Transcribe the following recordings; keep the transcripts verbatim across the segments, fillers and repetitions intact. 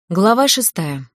Глава шестая.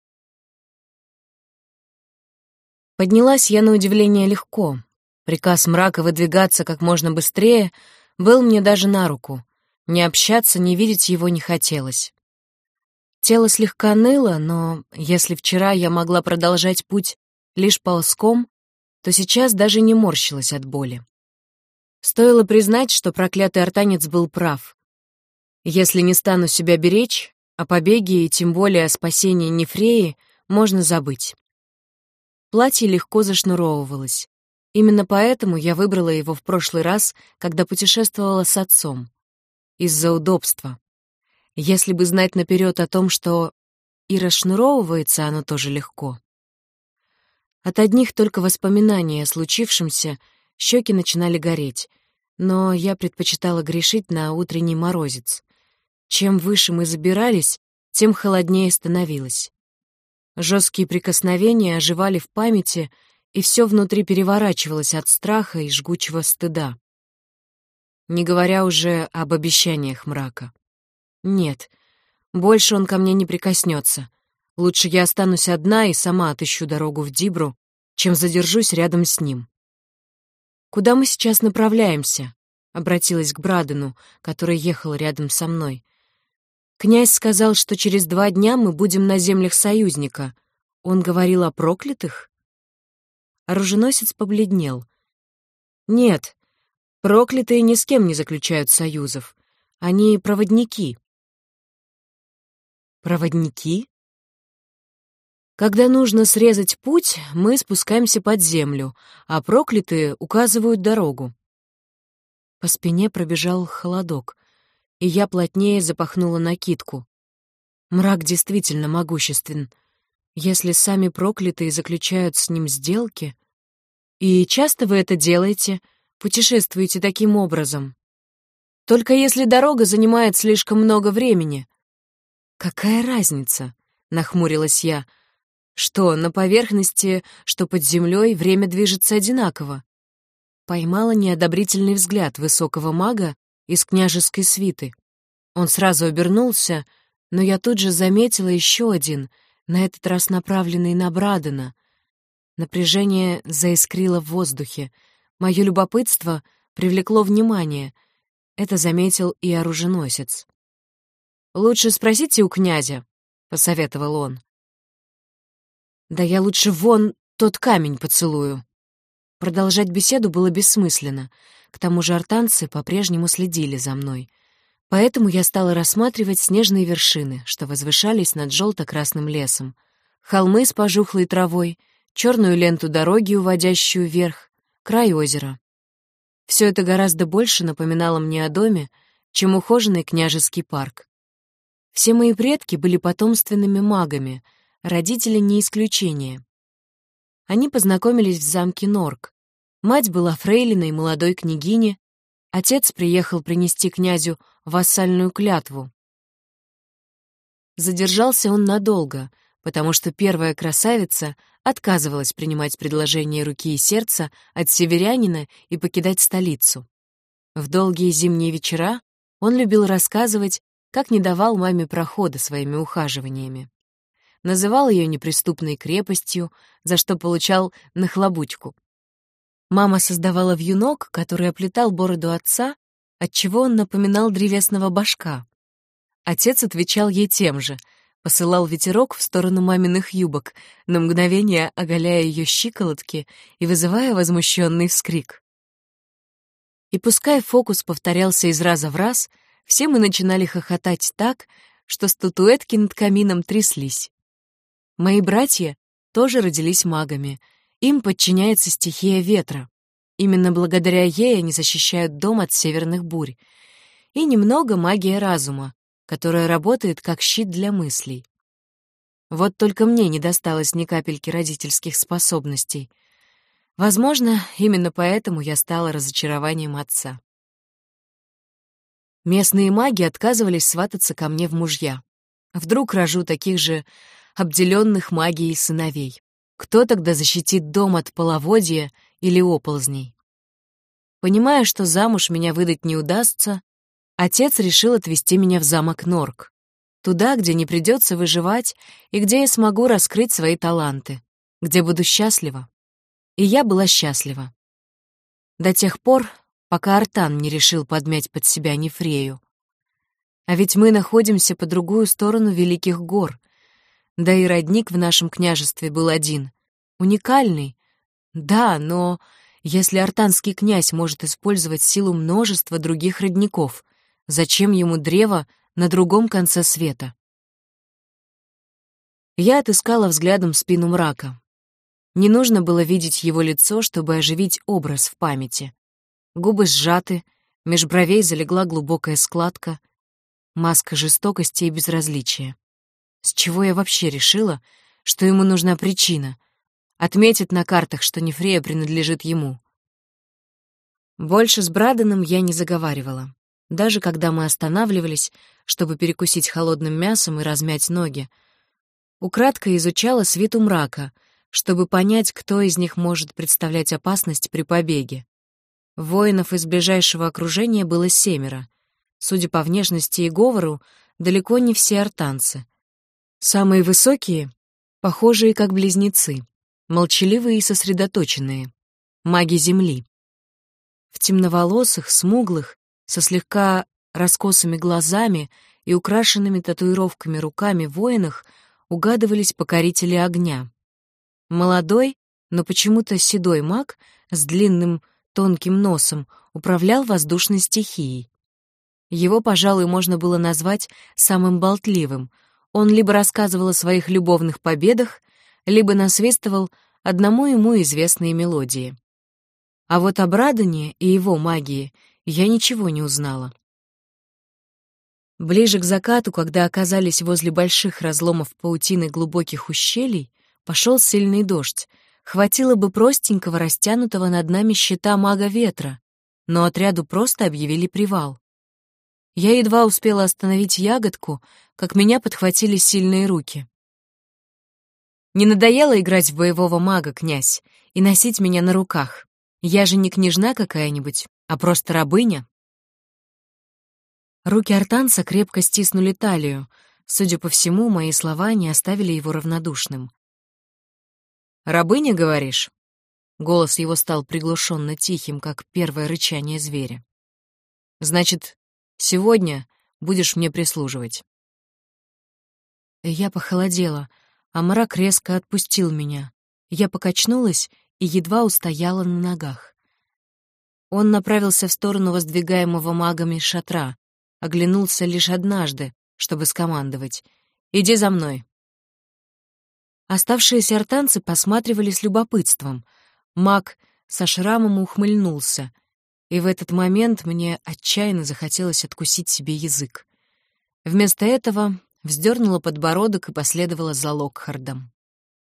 Поднялась я на удивление легко. Приказ мрака выдвигаться как можно быстрее был мне даже на руку. Ни общаться, ни видеть его не хотелось. Тело слегка ныло, но если вчера я могла продолжать путь лишь ползком, то сейчас даже не морщилась от боли. Стоило признать, что проклятый артанец был прав. Если не стану себя беречь, о побеге и тем более о спасении Нефреи можно забыть. Платье легко зашнуровывалось. Именно поэтому я выбрала его в прошлый раз, когда путешествовала с отцом. Из-за удобства. Если бы знать наперед о том, что и расшнуровывается оно тоже легко. От одних только воспоминаний о случившемся щеки начинали гореть, но я предпочитала грешить на утренний морозец. Чем выше мы забирались, тем холоднее становилось. Жесткие прикосновения оживали в памяти, и все внутри переворачивалось от страха и жгучего стыда. Не говоря уже об обещаниях мрака. Нет, больше он ко мне не прикоснется. Лучше я останусь одна и сама отыщу дорогу в Дибру, чем задержусь рядом с ним. «Куда мы сейчас направляемся?» — обратилась к Брадену, который ехал рядом со мной. «Князь сказал, что через два дня мы будем на землях союзника. Он говорил о проклятых?» Оруженосец побледнел. «Нет, проклятые ни с кем не заключают союзов. Они проводники». «Проводники?» «Когда нужно срезать путь, мы спускаемся под землю, а проклятые указывают дорогу». По спине пробежал холодок, и я плотнее запахнула накидку. Мрак действительно могуществен. Если сами проклятые заключают с ним сделки... И часто вы это делаете, путешествуете таким образом? Только если дорога занимает слишком много времени. Какая разница? Нахмурилась я. Что, на поверхности, что под землей время движется одинаково? Поймала неодобрительный взгляд высокого мага из княжеской свиты. Он сразу обернулся, но я тут же заметила еще один, на этот раз направленный на Брадена. Напряжение заискрило в воздухе. Мое любопытство привлекло внимание. Это заметил и оруженосец. «Лучше спросите у князя», — посоветовал он. «Да я лучше вон тот камень поцелую». Продолжать беседу было бессмысленно. К тому же артанцы по-прежнему следили за мной. Поэтому я стала рассматривать снежные вершины, что возвышались над желто-красным лесом, холмы с пожухлой травой, черную ленту дороги, уводящую вверх, край озера. Все это гораздо больше напоминало мне о доме, чем ухоженный княжеский парк. Все мои предки были потомственными магами, родители не исключение. Они познакомились в замке Норк. Мать была фрейлиной молодой княгини, отец приехал принести князю вассальную клятву. Задержался он надолго, потому что первая красавица отказывалась принимать предложение руки и сердца от северянина и покидать столицу. В долгие зимние вечера он любил рассказывать, как не давал маме прохода своими ухаживаниями. Называл ее неприступной крепостью, за что получал нахлобучку. Мама создавала вьюнок, который оплетал бороду отца, отчего он напоминал древесного башка. Отец отвечал ей тем же, посылал ветерок в сторону маминых юбок, на мгновение оголяя ее щиколотки и вызывая возмущенный вскрик. И пускай фокус повторялся из раза в раз, все мы начинали хохотать так, что статуэтки над камином тряслись. Мои братья тоже родились магами. Им подчиняется стихия ветра. Именно благодаря ей они защищают дом от северных бурь. И немного магия разума, которая работает как щит для мыслей. Вот только мне не досталось ни капельки родительских способностей. Возможно, именно поэтому я стала разочарованием отца. Местные маги отказывались свататься ко мне в мужья. Вдруг рожу таких же обделенных магией сыновей. Кто тогда защитит дом от половодья или оползней? Понимая, что замуж меня выдать не удастся, отец решил отвезти меня в замок Норк. Туда, где не придется выживать и где я смогу раскрыть свои таланты, где буду счастлива. И я была счастлива. До тех пор, пока Артан не решил подмять под себя Нефрею. А ведь мы находимся по другую сторону Великих гор, да и родник в нашем княжестве был один, уникальный. Да, но если артанский князь может использовать силу множества других родников, зачем ему древо на другом конце света? Я отыскала взглядом спину мрака. Не нужно было видеть его лицо, чтобы оживить образ в памяти. Губы сжаты, меж бровей залегла глубокая складка, маска жестокости и безразличия. С чего я вообще решила, что ему нужна причина? Отметит на картах, что Нефрея принадлежит ему. Больше с Браденом я не заговаривала. Даже когда мы останавливались, чтобы перекусить холодным мясом и размять ноги, украдкой изучала свиту мрака, чтобы понять, кто из них может представлять опасность при побеге. Воинов из ближайшего окружения было семеро. Судя по внешности и говору, далеко не все артанцы. Самые высокие — похожие как близнецы, молчаливые и сосредоточенные, маги земли. В темноволосых, смуглых, со слегка раскосыми глазами и украшенными татуировками руками воинах угадывались покорители огня. Молодой, но почему-то седой маг с длинным тонким носом управлял воздушной стихией. Его, пожалуй, можно было назвать самым болтливым. Он либо рассказывал о своих любовных победах, либо насвистывал одному ему известные мелодии. А вот о Брадене и его магии я ничего не узнала. Ближе к закату, когда оказались возле больших разломов паутины глубоких ущелий, пошел сильный дождь. Хватило бы простенького, растянутого над нами щита мага ветра, но отряду просто объявили привал. Я едва успела остановить ягодку, как меня подхватили сильные руки. «Не надоело играть в боевого мага, князь, и носить меня на руках? Я же не княжна какая-нибудь, а просто рабыня». Руки артанца крепко стиснули талию. Судя по всему, мои слова не оставили его равнодушным. «Рабыня, говоришь?» Голос его стал приглушенно тихим, как первое рычание зверя. «Значит, сегодня будешь мне прислуживать». Я похолодела, а мрак резко отпустил меня. Я покачнулась и едва устояла на ногах. Он направился в сторону воздвигаемого магами шатра, оглянулся лишь однажды, чтобы скомандовать: «Иди за мной». Оставшиеся артанцы посматривали с любопытством. Маг со шрамом ухмыльнулся, и в этот момент мне отчаянно захотелось откусить себе язык. Вместо этого вздернула подбородок и последовала за Локхардом.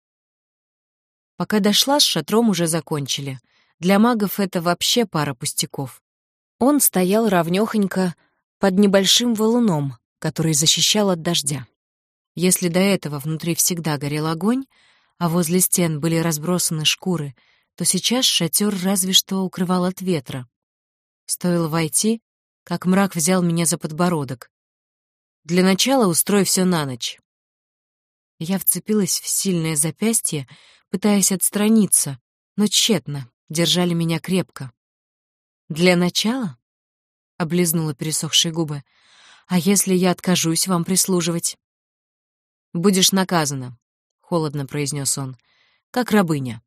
Пока дошла, с шатром уже закончили. Для магов это вообще пара пустяков. Он стоял ровнёхонько под небольшим валуном, который защищал от дождя. Если до этого внутри всегда горел огонь, а возле стен были разбросаны шкуры, то сейчас шатер разве что укрывал от ветра. Стоило войти, как мрак взял меня за подбородок. «Для начала устрой все на ночь». Я вцепилась в сильное запястье, пытаясь отстраниться, но тщетно, держали меня крепко. «Для начала?» — облизнула пересохшие губы. «А если я откажусь вам прислуживать?» «Будешь наказана», — холодно произнес он, — «как рабыня».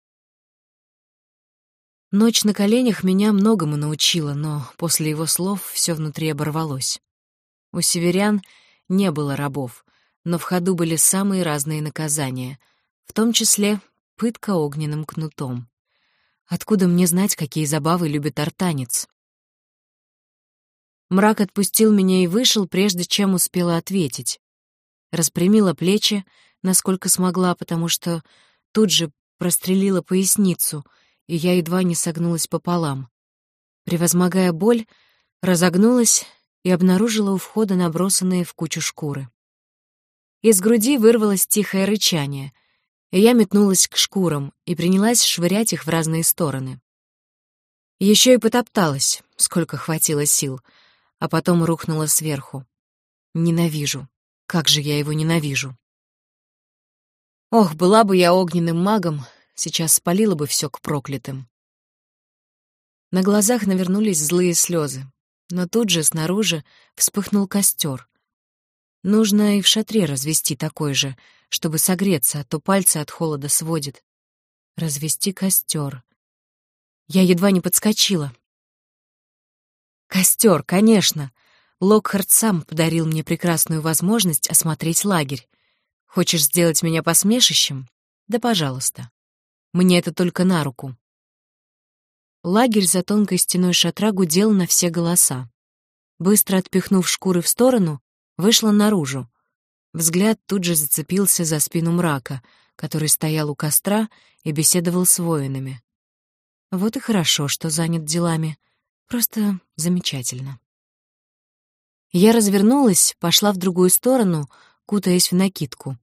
Ночь на коленях меня многому научила, но после его слов все внутри оборвалось. У северян не было рабов, но в ходу были самые разные наказания, в том числе пытка огненным кнутом. Откуда мне знать, какие забавы любит артанец? Мрак отпустил меня и вышел, прежде чем успела ответить. Распрямила плечи, насколько смогла, потому что тут же прострелила поясницу, и я едва не согнулась пополам. Превозмогая боль, разогнулась и обнаружила у входа набросанные в кучу шкуры. Из груди вырвалось тихое рычание, и я метнулась к шкурам и принялась швырять их в разные стороны. Еще и потопталась, сколько хватило сил, а потом рухнула сверху. Ненавижу. Как же я его ненавижу. Ох, была бы я огненным магом, сейчас спалила бы все к проклятым. На глазах навернулись злые слезы, но тут же снаружи вспыхнул костер. Нужно и в шатре развести такой же, чтобы согреться, а то пальцы от холода сводит. Развести костер. Я едва не подскочила. Костер, конечно. Локхард сам подарил мне прекрасную возможность осмотреть лагерь. Хочешь сделать меня посмешищем? Да пожалуйста. Мне это только на руку. Лагерь за тонкой стеной шатра гудел на все голоса. Быстро отпихнув шкуры в сторону, вышла наружу. Взгляд тут же зацепился за спину мрака, который стоял у костра и беседовал с воинами. Вот и хорошо, что занят делами. Просто замечательно. Я развернулась, пошла в другую сторону, кутаясь в накидку.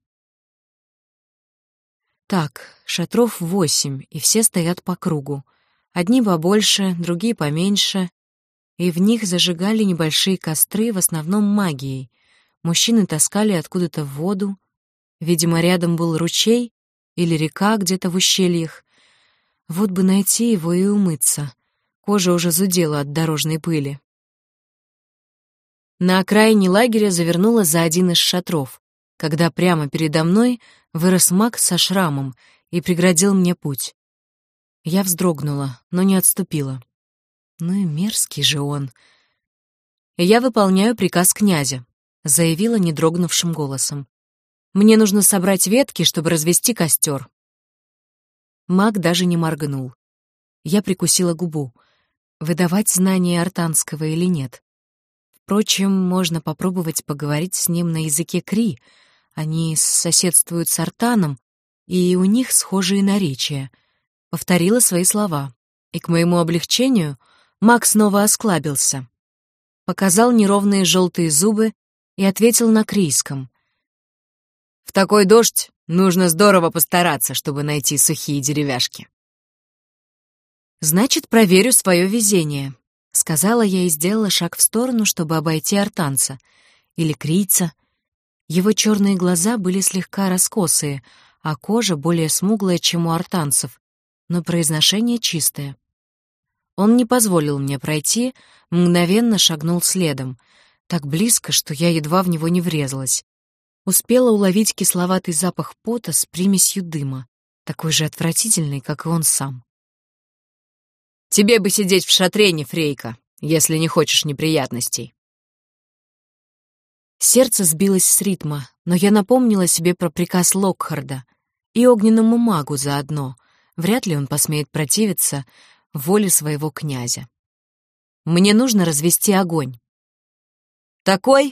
Так, шатров восемь, и все стоят по кругу. Одни побольше, другие поменьше, и в них зажигали небольшие костры, в основном магией. Мужчины таскали откуда-то воду. Видимо, рядом был ручей или река где-то в ущельях. Вот бы найти его и умыться. Кожа уже зудела от дорожной пыли. На окраине лагеря завернула за один из шатров, когда прямо передо мной вырос маг со шрамом и преградил мне путь. Я вздрогнула, но не отступила. Ну и мерзкий же он. «Я выполняю приказ князя», — заявила недрогнувшим голосом. «Мне нужно собрать ветки, чтобы развести костер». Маг даже не моргнул. Я прикусила губу. Выдавать знания артанского или нет? Впрочем, можно попробовать поговорить с ним на языке Кри. Они соседствуют с артаном, и у них схожие наречия. Повторила свои слова. И, к моему облегчению, маг снова осклабился. Показал неровные желтые зубы и ответил на крийском. «В такой дождь нужно здорово постараться, чтобы найти сухие деревяшки». «Значит, проверю свое везение», — сказала я и сделала шаг в сторону, чтобы обойти артанца. Или крийца. Его черные глаза были слегка раскосые, а кожа более смуглая, чем у артанцев, но произношение чистое. Он не позволил мне пройти, мгновенно шагнул следом, так близко, что я едва в него не врезалась. Успела уловить кисловатый запах пота с примесью дыма, такой же отвратительный, как и он сам. «Тебе бы сидеть в шатре, Нефрейка, если не хочешь неприятностей». Сердце сбилось с ритма, но я напомнила себе про приказ Локхарда и огненному магу заодно. Вряд ли он посмеет противиться воле своего князя. Мне нужно развести огонь. «Такой?»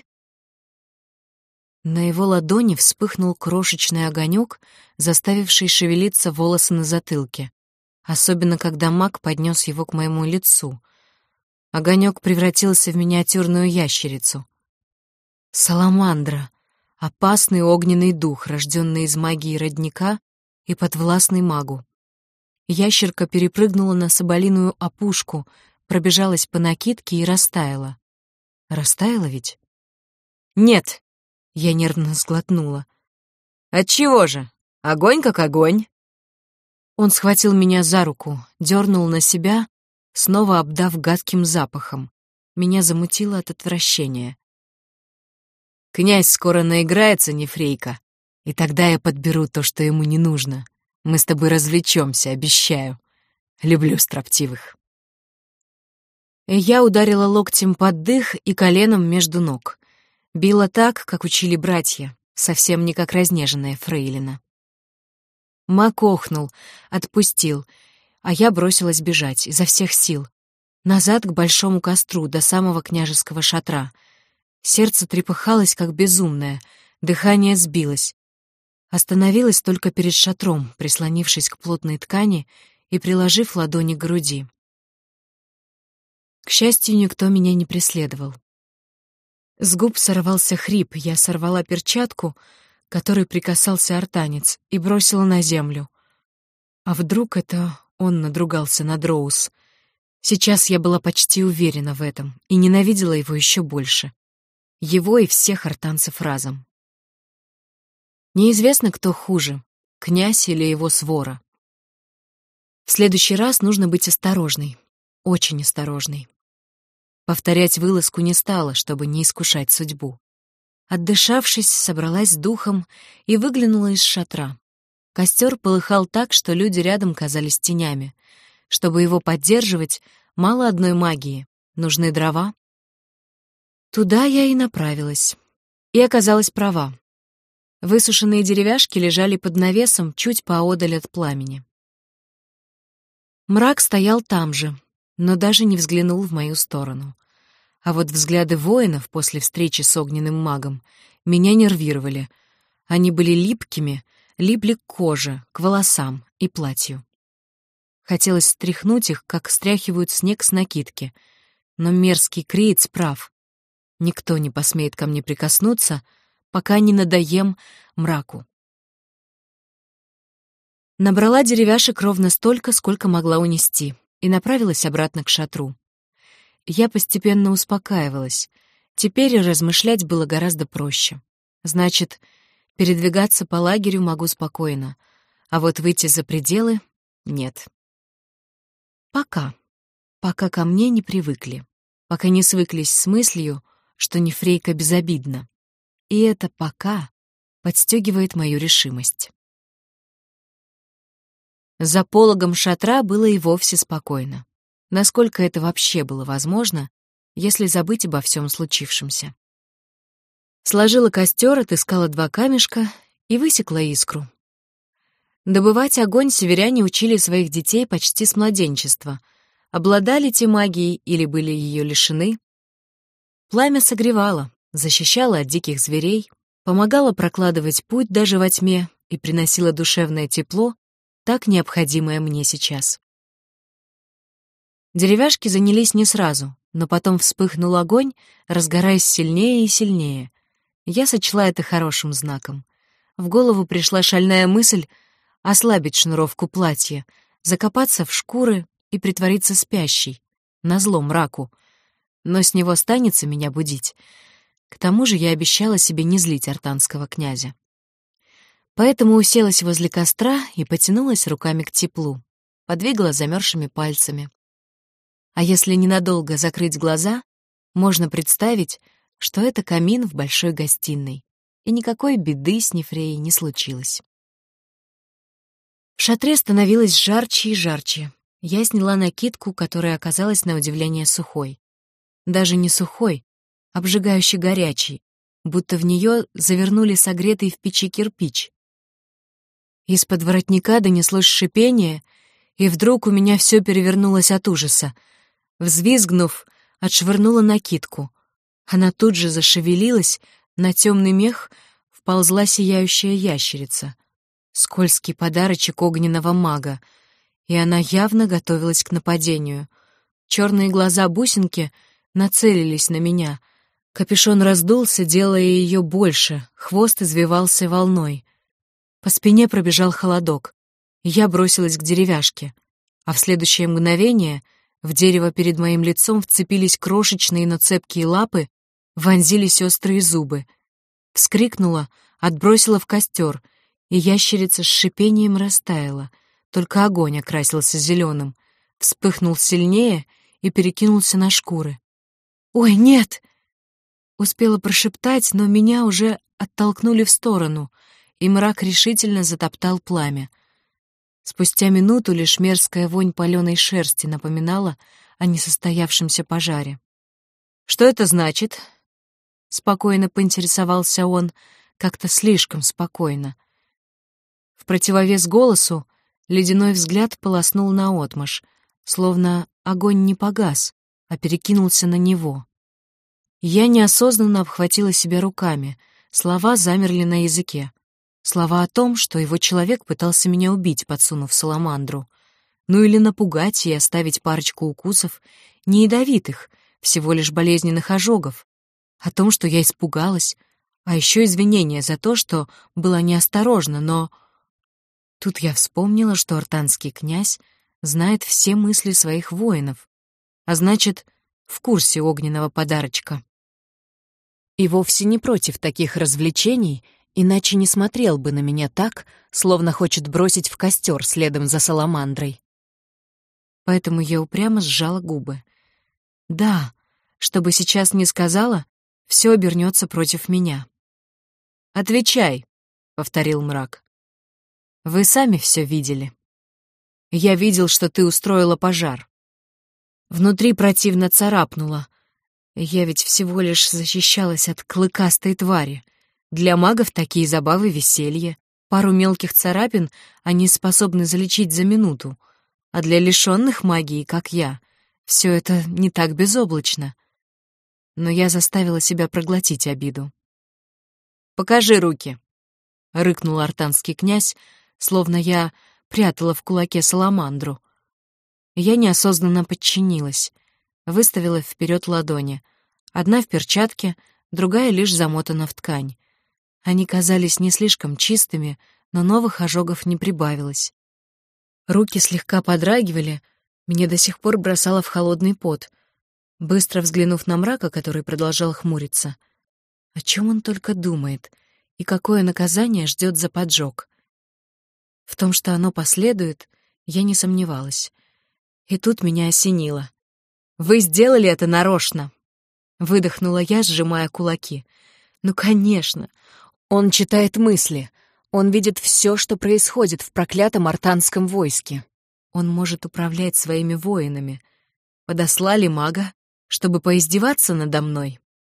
На его ладони вспыхнул крошечный огонек, заставивший шевелиться волосы на затылке, особенно когда маг поднес его к моему лицу. Огонек превратился в миниатюрную ящерицу. Саламандра — опасный огненный дух, рожденный из магии родника и подвластный магу. Ящерка перепрыгнула на соболиную опушку, пробежалась по накидке и растаяла. Растаяла ведь? «Нет!» — я нервно сглотнула. «Отчего же? Огонь как огонь!» Он схватил меня за руку, дернул на себя, снова обдав гадким запахом. Меня замутило от отвращения. «Князь скоро наиграется, Нефрейка, и тогда я подберу то, что ему не нужно. Мы с тобой развлечемся, обещаю. Люблю строптивых». Я ударила локтем под дых и коленом между ног. Била так, как учили братья, совсем не как разнеженная фрейлина. Мак охнул, отпустил, а я бросилась бежать изо всех сил. Назад к большому костру, до самого княжеского шатра. Сердце трепыхалось, как безумное, дыхание сбилось. Остановилась только перед шатром, прислонившись к плотной ткани и приложив ладони к груди. К счастью, никто меня не преследовал. С губ сорвался хрип, я сорвала перчатку, которой прикасался артанец, и бросила на землю. А вдруг это он надругался над Роуз? Сейчас я была почти уверена в этом и ненавидела его еще больше. Его и всех артанцев разом. Неизвестно, кто хуже — князь или его свора. В следующий раз нужно быть осторожной, очень осторожной. Повторять вылазку не стала, чтобы не искушать судьбу. Отдышавшись, собралась с духом и выглянула из шатра. Костер полыхал так, что люди рядом казались тенями. Чтобы его поддерживать, мало одной магии, нужны дрова. Туда я и направилась. И оказалась права. Высушенные деревяшки лежали под навесом чуть поодаль от пламени. Мрак стоял там же, но даже не взглянул в мою сторону. А вот взгляды воинов после встречи с огненным магом меня нервировали. Они были липкими, липли к коже, к волосам и платью. Хотелось стряхнуть их, как стряхивают снег с накидки. Но мерзкий Криец прав. Никто не посмеет ко мне прикоснуться, пока не надоем мраку. Набрала деревяшек ровно столько, сколько могла унести, и направилась обратно к шатру. Я постепенно успокаивалась. Теперь размышлять было гораздо проще. Значит, передвигаться по лагерю могу спокойно, а вот выйти за пределы — нет. Пока. Пока ко мне не привыкли. Пока не свыклись с мыслью, что Нефрейка безобидна. И это «пока» подстегивает мою решимость. За пологом шатра было и вовсе спокойно. Насколько это вообще было возможно, если забыть обо всем случившемся. Сложила костер, отыскала два камешка и высекла искру. Добывать огонь северяне учили своих детей почти с младенчества. Обладали те магией или были ее лишены. Пламя согревало, защищало от диких зверей, помогало прокладывать путь даже во тьме и приносило душевное тепло, так необходимое мне сейчас. Деревяшки занялись не сразу, но потом вспыхнул огонь, разгораясь сильнее и сильнее. Я сочла это хорошим знаком. В голову пришла шальная мысль ослабить шнуровку платья, закопаться в шкуры и притвориться спящей, назло мраку. Но с него станется меня будить. К тому же я обещала себе не злить артанского князя. Поэтому уселась возле костра и потянулась руками к теплу, подвигала замерзшими пальцами. А если ненадолго закрыть глаза, можно представить, что это камин в большой гостиной, и никакой беды с Нефреей не случилось. В шатре становилось жарче и жарче. Я сняла накидку, которая оказалась на удивление сухой. Даже не сухой, обжигающе горячий, будто в нее завернули согретый в печи кирпич. Из-под воротника донеслось шипение, и вдруг у меня все перевернулось от ужаса. Взвизгнув, отшвырнула накидку. Она тут же зашевелилась, на темный мех вползла сияющая ящерица. Скользкий подарочек огненного мага, и она явно готовилась к нападению. Черные глаза бусинки нацелились на меня. Капюшон раздулся, делая ее больше, хвост извивался волной. По спине пробежал холодок. Я бросилась к деревяшке, а в следующее мгновение в дерево перед моим лицом вцепились крошечные, но цепкие лапы, вонзились острые зубы. Вскрикнула, отбросила в костер, и ящерица с шипением растаяла, только огонь окрасился зеленым, вспыхнул сильнее и перекинулся на шкуры. «Ой, нет!» Успела прошептать, но меня уже оттолкнули в сторону, и мрак решительно затоптал пламя. Спустя минуту лишь мерзкая вонь паленой шерсти напоминала о несостоявшемся пожаре. «Что это значит?» — спокойно поинтересовался он, как-то слишком спокойно. В противовес голосу ледяной взгляд полоснул наотмашь, словно огонь не погас, а перекинулся на него. Я неосознанно обхватила себя руками, слова замерли на языке. Слова о том, что его человек пытался меня убить, подсунув саламандру. Ну или напугать и оставить парочку укусов, не ядовитых, всего лишь болезненных ожогов. О том, что я испугалась, а еще извинения за то, что была неосторожна, но... Тут я вспомнила, что артанский князь знает все мысли своих воинов, а значит, в курсе огненного подарочка. И вовсе не против таких развлечений, иначе не смотрел бы на меня так, словно хочет бросить в костер следом за саламандрой. Поэтому я упрямо сжала губы. Да, что бы сейчас ни сказала, все обернется против меня. «Отвечай», — повторил мрак. «Вы сами все видели. Я видел, что ты устроила пожар. Внутри противно царапнуло. Я ведь всего лишь защищалась от клыкастой твари. Для магов такие забавы — веселье. Пару мелких царапин они способны залечить за минуту, а для лишённых магии, как я, все это не так безоблачно. Но я заставила себя проглотить обиду. «Покажи руки», — рыкнул артанский князь, словно я прятала в кулаке саламандру. Я неосознанно подчинилась, выставила вперед ладони. Одна в перчатке, другая лишь замотана в ткань. Они казались не слишком чистыми, но новых ожогов не прибавилось. Руки слегка подрагивали, меня до сих пор бросало в холодный пот. Быстро взглянув на мрака, который продолжал хмуриться, о чем он только думает и какое наказание ждет за поджог. В том, что оно последует, я не сомневалась. И тут меня осенило. «Вы сделали это нарочно!» — выдохнула я, сжимая кулаки. «Ну, конечно! Он читает мысли. Он видит все, что происходит в проклятом артанском войске. Он может управлять своими воинами. Подослали мага, чтобы поиздеваться надо мной?»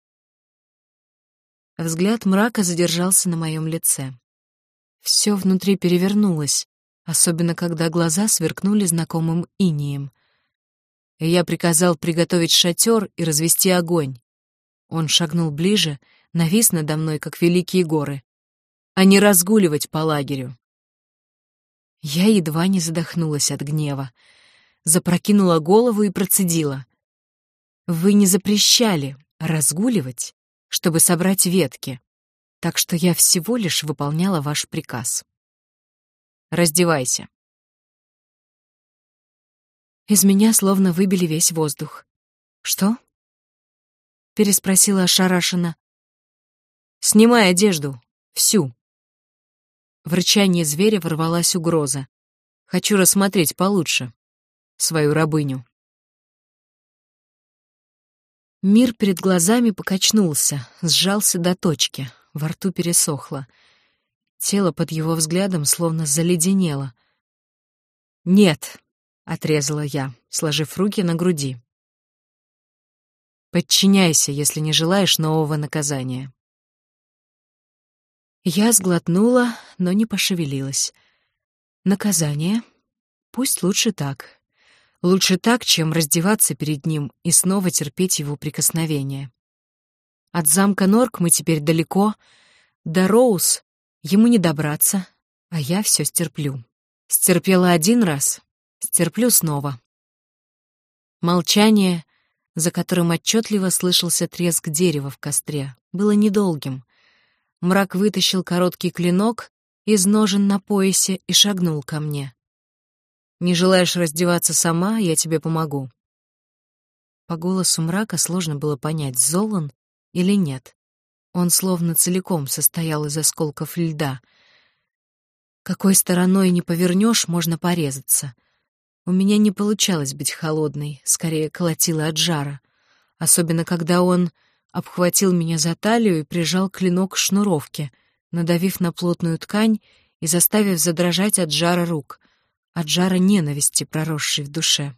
Взгляд мрака задержался на моем лице. Все внутри перевернулось, особенно когда глаза сверкнули знакомым инеем. Я приказал приготовить шатер и развести огонь. Он шагнул ближе, навис надо мной, как великие горы, а не разгуливать по лагерю. Я едва не задохнулась от гнева, запрокинула голову и процедила. «Вы не запрещали разгуливать, чтобы собрать ветки, так что я всего лишь выполняла ваш приказ. Раздевайся». Из меня словно выбили весь воздух. «Что?» — переспросила ошарашенно. «Снимай одежду. Всю». В рычании зверя ворвалась угроза. «Хочу рассмотреть получше свою рабыню». Мир перед глазами покачнулся, сжался до точки, во рту пересохло. Тело под его взглядом словно заледенело. «Нет», — отрезала я, сложив руки на груди. «Подчиняйся, если не желаешь нового наказания». Я сглотнула, но не пошевелилась. Наказание? Пусть лучше так. Лучше так, чем раздеваться перед ним и снова терпеть его прикосновения. От замка Норк мы теперь далеко, до Роуз ему не добраться, а я все стерплю. Стерпела один раз, стерплю снова. Молчание, за которым отчетливо слышался треск дерева в костре, было недолгим. Мрак вытащил короткий клинок из ножен на поясе и шагнул ко мне. «Не желаешь раздеваться сама, я тебе помогу». По голосу мрака сложно было понять, зол он или нет. Он словно целиком состоял из осколков льда. Какой стороной ни повернешь, можно порезаться. У меня не получалось быть холодной, скорее колотило от жара. Особенно когда он обхватил меня за талию и прижал клинок к шнуровке, надавив на плотную ткань и заставив задрожать от жара рук, от жара ненависти, проросшей в душе.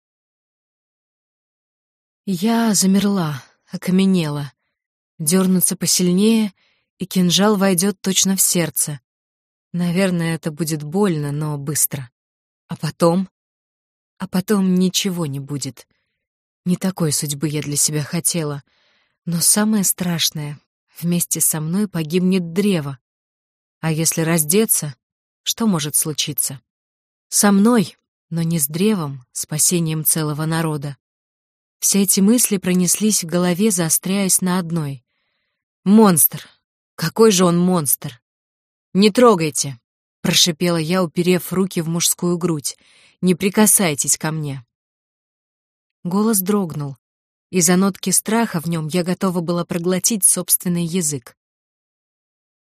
Я замерла, окаменела. Дернуться посильнее, и кинжал войдет точно в сердце. Наверное, это будет больно, но быстро. А потом... А потом ничего не будет. Не такой судьбы я для себя хотела. Но самое страшное — вместе со мной погибнет древо. А если раздеться, что может случиться? Со мной, но не с древом, спасением целого народа. Все эти мысли пронеслись в голове, заостряясь на одной. «Монстр! Какой же он монстр!» «Не трогайте!» — прошипела я, уперев руки в мужскую грудь. «Не прикасайтесь ко мне!» Голос дрогнул. Из-за нотки страха в нем я готова была проглотить собственный язык.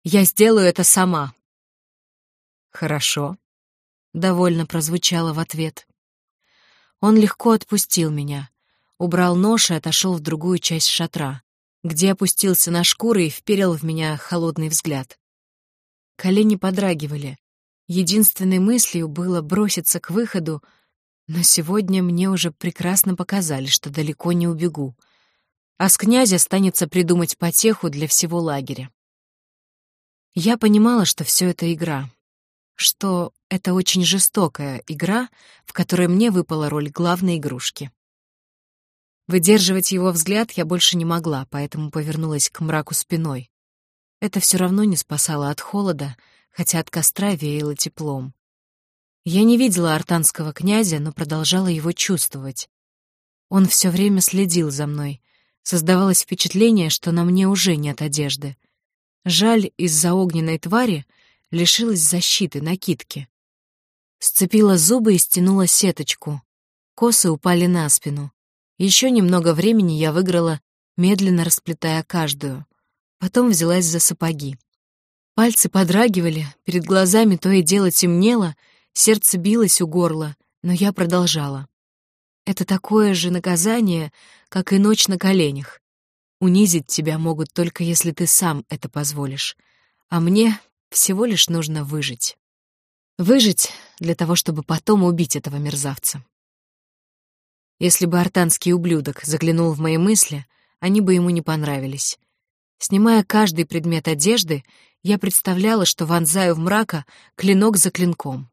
Я сделаю это сама». «Хорошо», — довольно прозвучало в ответ. Он легко отпустил меня, убрал нож и отошел в другую часть шатра, где опустился на шкуры и вперил в меня холодный взгляд. Колени подрагивали. Единственной мыслью было броситься к выходу, но сегодня мне уже прекрасно показали, что далеко не убегу, а с князя останется придумать потеху для всего лагеря. Я понимала, что все это игра, что это очень жестокая игра, в которой мне выпала роль главной игрушки. Выдерживать его взгляд я больше не могла, поэтому повернулась к мраку спиной. Это все равно не спасало от холода, хотя от костра веяло теплом. Я не видела артанского князя, но продолжала его чувствовать. Он все время следил за мной. Создавалось впечатление, что на мне уже нет одежды. Жаль, из-за огненной твари лишилась защиты, накидки. Сцепила зубы и стянула сеточку. Косы упали на спину. Еще немного времени я выиграла, медленно расплетая каждую. Потом взялась за сапоги. Пальцы подрагивали, перед глазами то и дело темнело, сердце билось у горла, но я продолжала. Это такое же наказание, как и ночь на коленях. Унизить тебя могут только если ты сам это позволишь, а мне всего лишь нужно выжить. Выжить для того, чтобы потом убить этого мерзавца. Если бы артанский ублюдок заглянул в мои мысли, они бы ему не понравились. Снимая каждый предмет одежды, я представляла, что вонзаю в мрака клинок за клинком.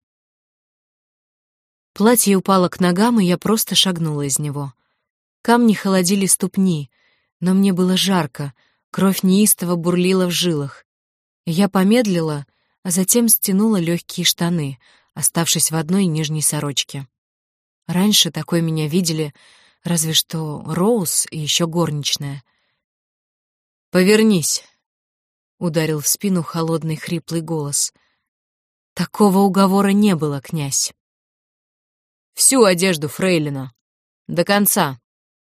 Платье упало к ногам, и я просто шагнула из него. Камни холодили ступни, но мне было жарко, кровь неистово бурлила в жилах. Я помедлила, а затем стянула легкие штаны, оставшись в одной нижней сорочке. Раньше такой меня видели разве что Роуз и еще горничная. «Повернись», — ударил в спину холодный хриплый голос. Такого уговора не было, князь. «Всю одежду фрейлина. До конца».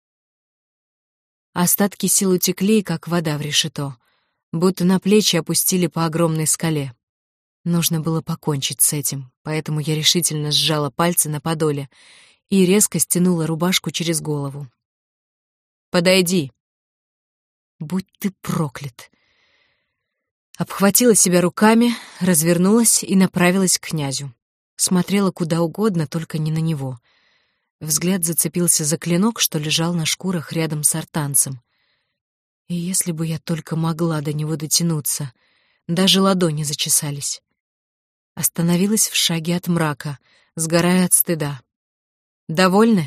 Остатки сил утекли, как вода в решето, будто на плечи опустили по огромной скале. Нужно было покончить с этим, поэтому я решительно сжала пальцы на подоле и резко стянула рубашку через голову. «Подойди». «Будь ты проклят». Обхватила себя руками, развернулась и направилась к князю. Смотрела куда угодно, только не на него. Взгляд зацепился за клинок, что лежал на шкурах рядом с артанцем. И если бы я только могла до него дотянуться, даже ладони зачесались. Остановилась в шаге от мрака, сгорая от стыда. «Довольны?»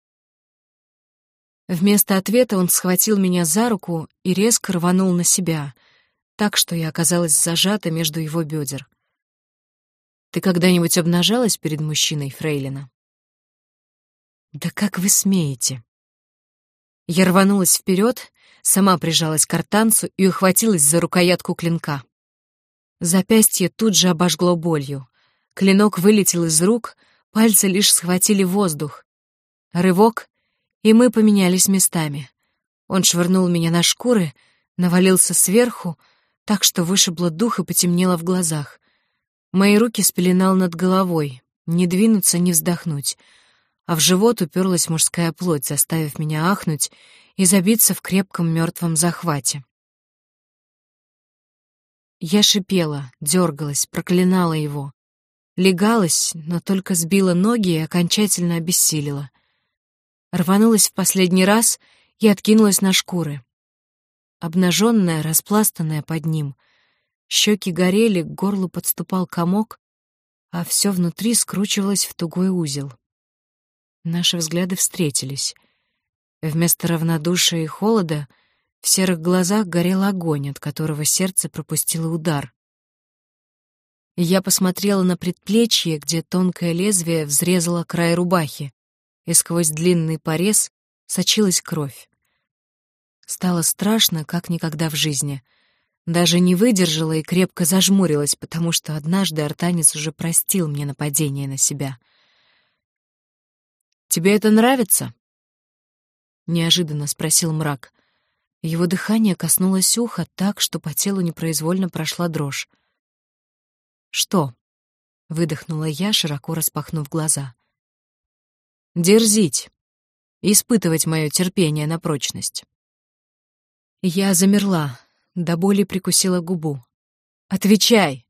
Вместо ответа он схватил меня за руку и резко рванул на себя, так что я оказалась зажата между его бедер. «Ты когда-нибудь обнажалась перед мужчиной, фрейлина?» «Да как вы смеете?» Я рванулась вперед, сама прижалась к артанцу и ухватилась за рукоятку клинка. Запястье тут же обожгло болью. Клинок вылетел из рук, пальцы лишь схватили воздух. Рывок, и мы поменялись местами. Он швырнул меня на шкуры, навалился сверху, так что вышибло дух и потемнело в глазах. Мои руки спеленал над головой, не двинуться, не вздохнуть, а в живот уперлась мужская плоть, заставив меня ахнуть и забиться в крепком мертвом захвате. Я шипела, дергалась, проклинала его. Легалась, но только сбила ноги и окончательно обессилила. Рванулась в последний раз и откинулась на шкуры. Обнаженная, распластанная под ним. Щеки горели, к горлу подступал комок, а все внутри скручивалось в тугой узел. Наши взгляды встретились. Вместо равнодушия и холода в серых глазах горел огонь, от которого сердце пропустило удар. Я посмотрела на предплечье, где тонкое лезвие взрезало край рубахи, и сквозь длинный порез сочилась кровь. Стало страшно, как никогда в жизни. Даже не выдержала и крепко зажмурилась, потому что однажды артанец уже простил мне нападение на себя. «Тебе это нравится?» — неожиданно спросил мрак. Его дыхание коснулось уха так, что по телу непроизвольно прошла дрожь. «Что?» — выдохнула я, широко распахнув глаза. «Дерзить, испытывать мое терпение на прочность». Я замерла, до боли прикусила губу. «Отвечай!»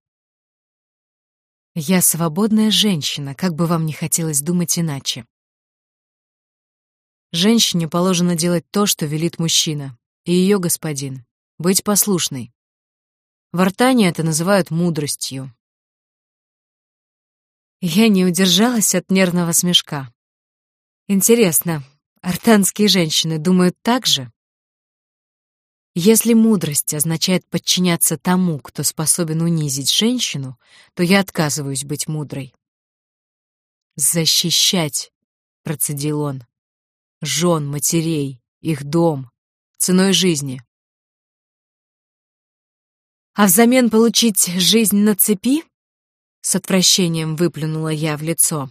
«Я свободная женщина, как бы вам ни хотелось думать иначе. Женщине положено делать то, что велит мужчина, и ее господин, быть послушной. В Артане это называют мудростью». Я не удержалась от нервного смешка. Интересно, артанские женщины думают так же? Если мудрость означает подчиняться тому, кто способен унизить женщину, то я отказываюсь быть мудрой. «Защищать», — процедил он, — «жен, матерей, их дом, ценой жизни». «А взамен получить жизнь на цепи?» — с отвращением выплюнула я в лицо.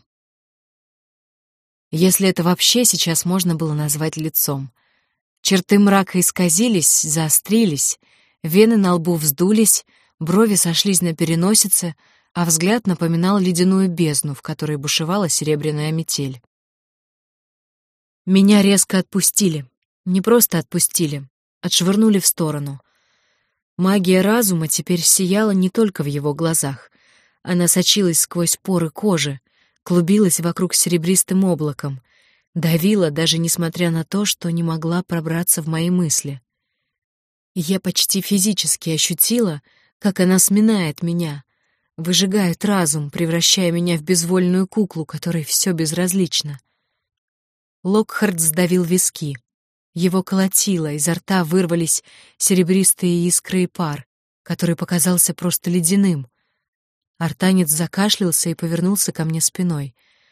Если это вообще сейчас можно было назвать лицом. Черты мрака исказились, заострились, вены на лбу вздулись, брови сошлись на переносице, а взгляд напоминал ледяную бездну, в которой бушевала серебряная метель. Меня резко отпустили. Не просто отпустили, отшвырнули в сторону. Магия разума теперь сияла не только в его глазах. Она сочилась сквозь поры кожи, клубилась вокруг серебристым облаком, давила, даже несмотря на то, что не могла пробраться в мои мысли. Я почти физически ощутила, как она сминает меня, выжигает разум, превращая меня в безвольную куклу, которой все безразлично. Локхард сдавил виски. Его колотило, изо рта вырвались серебристые искры и пар, который показался просто ледяным. Артанец закашлялся и повернулся ко мне спиной.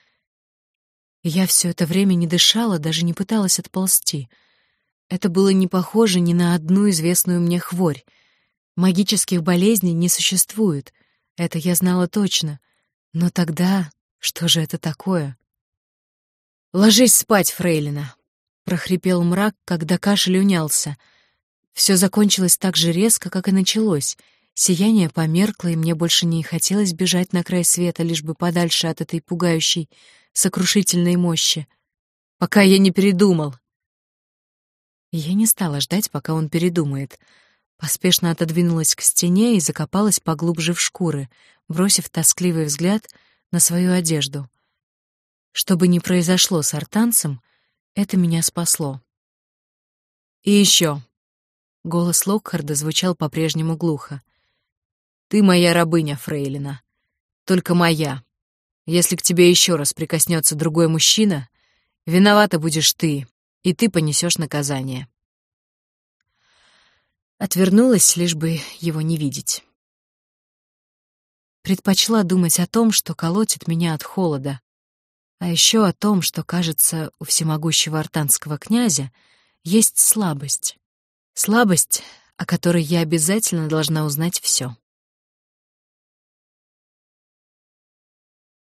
Я все это время не дышала, даже не пыталась отползти. Это было не похоже ни на одну известную мне хворь. Магических болезней не существует, это я знала точно. Но тогда что же это такое? «Ложись спать, фрейлина», — прохрипел мрак, когда кашель унялся. Все закончилось так же резко, как и началось. Сияние померкло, и мне больше не хотелось бежать на край света, лишь бы подальше от этой пугающей, сокрушительной мощи. Пока я не передумал. Я не стала ждать, пока он передумает. Поспешно отодвинулась к стене и закопалась поглубже в шкуры, бросив тоскливый взгляд на свою одежду. Что бы ни произошло с артанцем, это меня спасло. «И еще», — голос Локхарда звучал по-прежнему глухо, — «ты моя рабыня, фрейлина, только моя. Если к тебе еще раз прикоснется другой мужчина, виновата будешь ты, и ты понесешь наказание». Отвернулась, лишь бы его не видеть. Предпочла думать о том, что колотит меня от холода, а еще о том, что, кажется, у всемогущего артанского князя есть слабость. Слабость, о которой я обязательно должна узнать все.